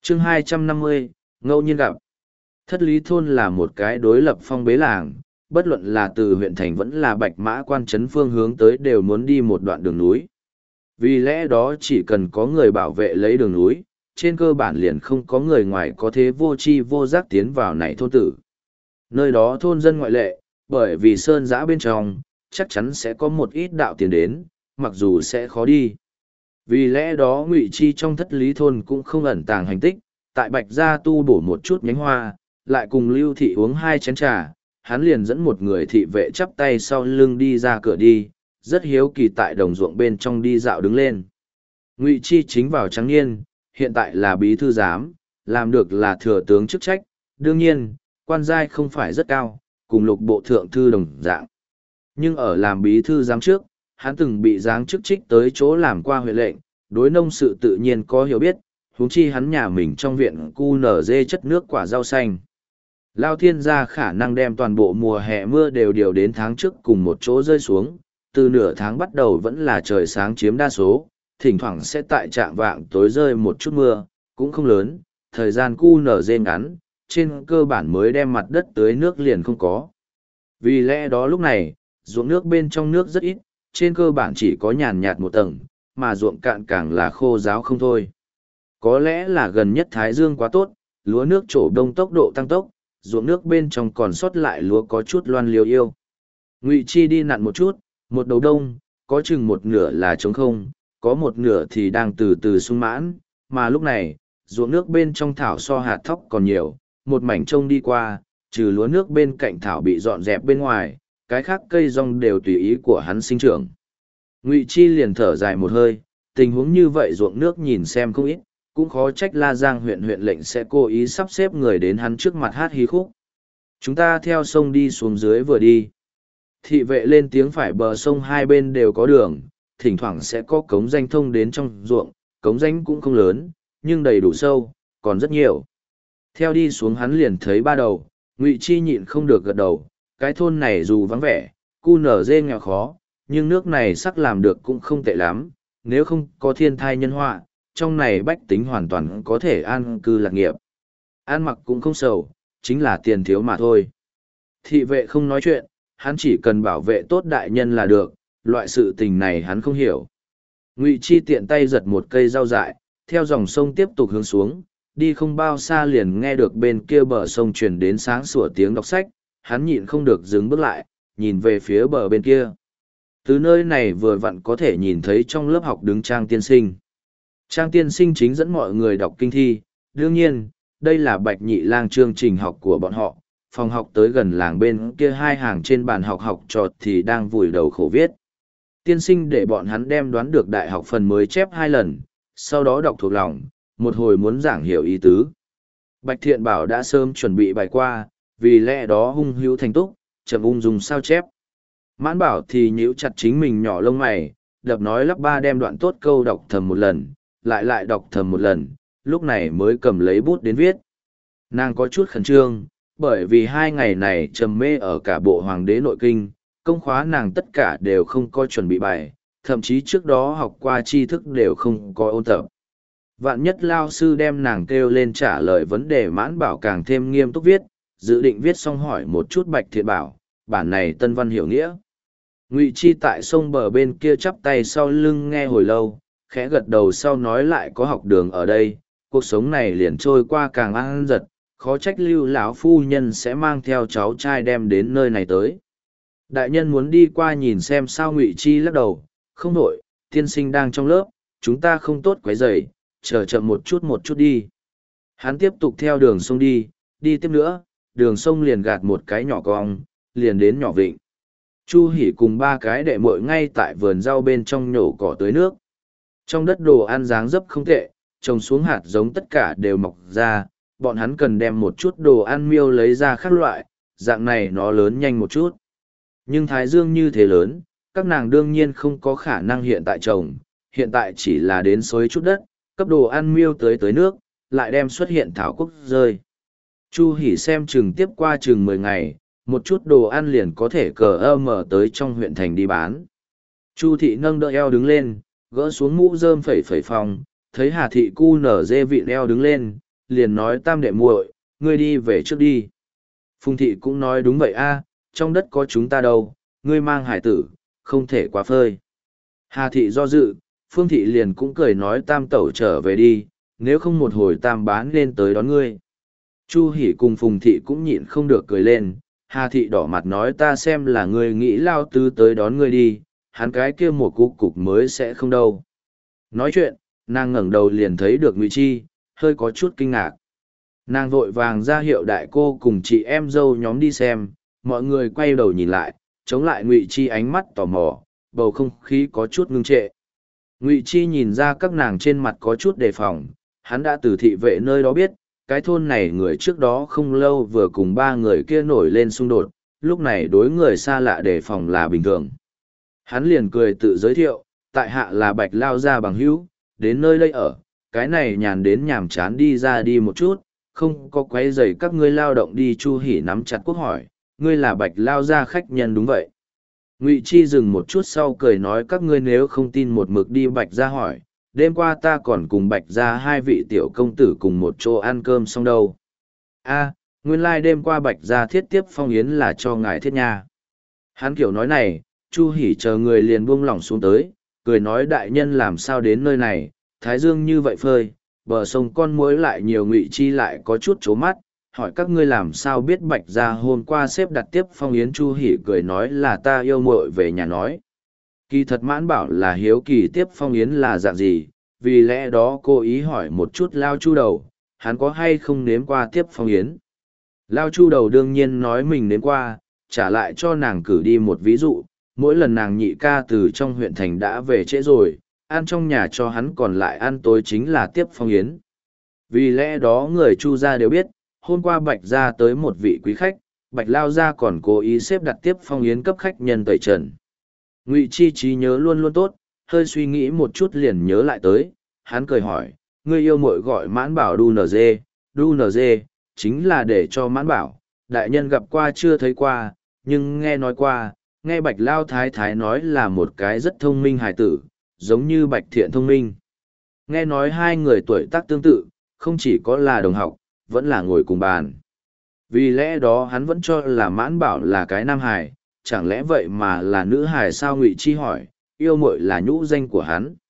Chương 250, ngẫu nhiên gặp. Thất Lý Thôn là một cái đối lập phong bế làng, bất luận là từ huyện thành vẫn là Bạch Mã Quan trấn phương hướng tới đều muốn đi một đoạn đường núi. Vì lẽ đó chỉ cần có người bảo vệ lấy đường núi, trên cơ bản liền không có người ngoài có thế vô tri vô giác tiến vào này thôn tử. Nơi đó thôn dân ngoại lệ, bởi vì sơn giã bên trong, chắc chắn sẽ có một ít đạo tiền đến, mặc dù sẽ khó đi. Vì lẽ đó Ngụy Chi trong Thất Lý Thôn cũng không ẩn tàng hành tích, tại Bạch Gia tu bổ một chút nhánh hoa, lại cùng Lưu Thị uống 2 chén trà, hắn liền dẫn một người thị vệ chắp tay sau lưng đi ra cửa đi, rất hiếu kỳ tại đồng ruộng bên trong đi dạo đứng lên. Ngụy Chi chính vào trắng niên, hiện tại là bí thư giám, làm được là thừa tướng chức trách, đương nhiên, quan giai không phải rất cao, cùng lục bộ thượng thư đồng dạng. Nhưng ở làm bí thư giám trước, hắn từng bị giáng chức trích tới chỗ làm qua huyện lệnh, đối nông sự tự nhiên có hiểu biết, huống chi hắn nhà mình trong viện cu nở dê chất nước quả rau xanh. Lao thiên gia khả năng đem toàn bộ mùa hè mưa đều điều đến tháng trước cùng một chỗ rơi xuống, từ nửa tháng bắt đầu vẫn là trời sáng chiếm đa số, thỉnh thoảng sẽ tại trạng vạng tối rơi một chút mưa, cũng không lớn, thời gian cu nở dê ngắn, trên cơ bản mới đem mặt đất tưới nước liền không có. Vì lẽ đó lúc này, ruộng nước bên trong nước rất ít, trên cơ bản chỉ có nhàn nhạt một tầng, mà ruộng cạn càng là khô ráo không thôi. Có lẽ là gần nhất Thái Dương quá tốt, lúa nước trổ đông tốc độ tăng tốc, ruộng nước bên trong còn sót lại lúa có chút loan liều yêu. Ngụy Chi đi nặn một chút, một đầu đông, có chừng một nửa là trống không, có một nửa thì đang từ từ sung mãn, mà lúc này, ruộng nước bên trong thảo so hạt thóc còn nhiều, một mảnh trông đi qua, trừ lúa nước bên cạnh thảo bị dọn dẹp bên ngoài, cái khác cây rong đều tùy ý của hắn sinh trưởng. Ngụy Chi liền thở dài một hơi, tình huống như vậy ruộng nước nhìn xem không ít, cũng khó trách La Giang huyện huyện lệnh sẽ cố ý sắp xếp người đến hắn trước mặt hát hí khúc. Chúng ta theo sông đi xuống dưới vừa đi. Thị vệ lên tiếng phải bờ sông hai bên đều có đường, thỉnh thoảng sẽ có cống danh thông đến trong ruộng, cống danh cũng không lớn, nhưng đầy đủ sâu, còn rất nhiều. Theo đi xuống hắn liền thấy ba đầu, Ngụy Chi nhịn không được gật đầu, cái thôn này dù vắng vẻ, cu nở dê nghèo khó, nhưng nước này sắc làm được cũng không tệ lắm, nếu không có thiên thai nhân họa, trong này bách tính hoàn toàn có thể an cư lạc nghiệp. An mặc cũng không sầu, chính là tiền thiếu mà thôi. Thị vệ không nói chuyện, hắn chỉ cần bảo vệ tốt đại nhân là được, loại sự tình này hắn không hiểu. Ngụy Chi tiện tay giật một cây rau dại, theo dòng sông tiếp tục hướng xuống, đi không bao xa liền nghe được bên kia bờ sông truyền đến sáng sủa tiếng đọc sách, hắn nhịn không được dừng bước lại, nhìn về phía bờ bên kia. Từ nơi này vừa vặn có thể nhìn thấy trong lớp học đứng Trang tiên sinh. Trang tiên sinh chính dẫn mọi người đọc kinh thi, đương nhiên, đây là Bạch Nhị Lang chương trình học của bọn họ, phòng học tới gần làng bên kia hai hàng trên bàn học học trò thì đang vùi đầu khổ viết. Tiên sinh để bọn hắn đem đoán được đại học phần mới chép 2 lần, sau đó đọc thuộc lòng, một hồi muốn giảng hiểu ý tứ. Bạch Thiện Bảo đã sớm chuẩn bị bài qua, vì lẽ đó hung hữu thành túc, chậm ung dùng sao chép. Mãn Bảo thì nhíu chặt chính mình nhỏ lông mày, đập nói lắp ba đem đoạn tốt câu đọc thầm một lần, lại đọc thầm một lần, lúc này mới cầm lấy bút đến viết. Nàng có chút khẩn trương, bởi vì 2 ngày này trầm mê ở cả bộ Hoàng đế nội kinh, công khóa nàng tất cả đều không có chuẩn bị bài, thậm chí trước đó học qua tri thức đều không có ôn tập. Vạn nhất lao sư đem nàng kêu lên trả lời vấn đề Mãn Bảo càng thêm nghiêm túc viết, dự định viết xong hỏi một chút Bạch Thiện Bảo, bản này tân văn hiểu nghĩa. Ngụy Chi tại sông bờ bên kia chắp tay sau lưng nghe hồi lâu, khẽ gật đầu sau nói lại có học đường ở đây, cuộc sống này liền trôi qua càng an giật, khó trách Lưu lão phu nhân sẽ mang theo cháu trai đem đến nơi này tới. Đại nhân muốn đi qua nhìn xem sao. Ngụy Chi lắc đầu, không đổi, tiên sinh đang trong lớp, chúng ta không tốt quấy rầy, chờ chậm một chút đi. Hắn tiếp tục theo đường sông đi tiếp nữa, đường sông liền gạt một cái nhỏ cong, liền đến nhỏ vịnh. Chu Hỉ cùng 3 cái đệ muội ngay tại vườn rau bên trong nhổ cỏ tưới nước. Trong đất đồ ăn dáng dấp không tệ, trồng xuống hạt giống tất cả đều mọc ra, bọn hắn cần đem một chút đồ ăn miêu lấy ra khác loại, dạng này nó lớn nhanh một chút. Nhưng Thái Dương như thế lớn, các nàng đương nhiên không có khả năng hiện tại trồng, hiện tại chỉ là đến xới chút đất, cấp đồ ăn miêu tới nước, lại đem xuất hiện thảo quốc rơi. Chu Hỉ xem chừng tiếp qua chừng 10 ngày, một chút đồ ăn liền có thể mở tới trong huyện thành đi bán. Chu Thị nâng đỡ eo đứng lên, gỡ xuống mũ rơm phẩy phòng, thấy Hà Thị cu nở dê vịn eo đứng lên, liền nói tam đệ muội, ngươi đi về trước đi. Phùng thị cũng nói đúng vậy a, trong đất có chúng ta đâu, ngươi mang hải tử, không thể quá phơi. Hà thị do dự, Phương thị liền cũng cười nói tam tẩu trở về đi, nếu không một hồi tam bán lên tới đón ngươi. Chu Hỷ cùng Phùng thị cũng nhịn không được cười lên, Hà thị đỏ mặt nói ta xem là ngươi nghĩ lao tứ tới đón ngươi đi, hắn cái kia một cục mới sẽ không đâu. Nói chuyện, nàng ngẩng đầu liền thấy được Ngụy Chi, hơi có chút kinh ngạc. Nàng vội vàng ra hiệu đại cô cùng chị em dâu nhóm đi xem, mọi người quay đầu nhìn lại, chống lại Ngụy Chi ánh mắt tò mò, bầu không khí có chút ngưng trệ. Ngụy Chi nhìn ra các nàng trên mặt có chút đề phòng, hắn đã từ thị vệ nơi đó biết, cái thôn này người trước đó không lâu vừa cùng ba người kia nổi lên xung đột, lúc này đối người xa lạ đề phòng là bình thường. Hắn liền cười tự giới thiệu, tại hạ là Bạch Lao gia bằng hữu, đến nơi đây ở, cái này nhàn đến nhàm chán đi ra đi một chút, không có quấy rầy các ngươi lao động đi. Chu Hỷ nắm chặt quốc hỏi, ngươi là Bạch Lao gia khách nhân đúng vậy. Ngụy Chi dừng một chút sau cười nói các ngươi nếu không tin một mực đi Bạch gia hỏi, đêm qua ta còn cùng Bạch gia hai vị tiểu công tử cùng một chỗ ăn cơm xong đâu. A, nguyên lai đêm qua Bạch gia thiết tiếp phong yến là cho ngài thiết nha. Hắn kiểu nói này, Chu Hỷ chờ người liền buông lỏng xuống tới, cười nói đại nhân làm sao đến nơi này, thái dương như vậy phơi, bờ sông con muỗi lại nhiều. Ngụy Chi lại có chút chố mắt, hỏi các ngươi làm sao biết Bạch gia hôm qua xếp đặt tiếp phong yến. Chu Hỷ cười nói là ta yêu muội về nhà nói. Kỳ thật Mãn Bảo là hiếu kỳ tiếp phong yến là dạng gì, vì lẽ đó cô ý hỏi một chút Lao Chu Đầu, hắn có hay không nếm qua tiếp phong yến. Lao Chu Đầu đương nhiên nói mình nếm qua, trả lại cho nàng cử đi một ví dụ, mỗi lần nàng nhị ca từ trong huyện thành đã về trễ rồi, ăn trong nhà cho hắn còn lại ăn tối chính là tiếp phong yến. Vì lẽ đó người Chu gia đều biết, hôm qua Bạch gia tới một vị quý khách, Bạch Lao gia còn cố ý xếp đặt tiếp phong yến cấp khách nhân tẩy trần. Ngụy Chi trí nhớ luôn luôn tốt, hơi suy nghĩ một chút liền nhớ lại tới, hắn cười hỏi, ngươi yêu muội gọi Mãn Bảo đu nz, chính là để cho Mãn Bảo, đại nhân gặp qua chưa thấy qua, nhưng nghe nói qua, nghe Bạch Lao Thái Thái nói là một cái rất thông minh hài tử, giống như Bạch Thiện thông minh. Nghe nói hai người tuổi tác tương tự, không chỉ có là đồng học, vẫn là ngồi cùng bàn. Vì lẽ đó hắn vẫn cho là Mãn Bảo là cái nam hài, chẳng lẽ vậy mà là nữ hài sao? Ngụy Chi hỏi, yêu muội là nhũ danh của hắn.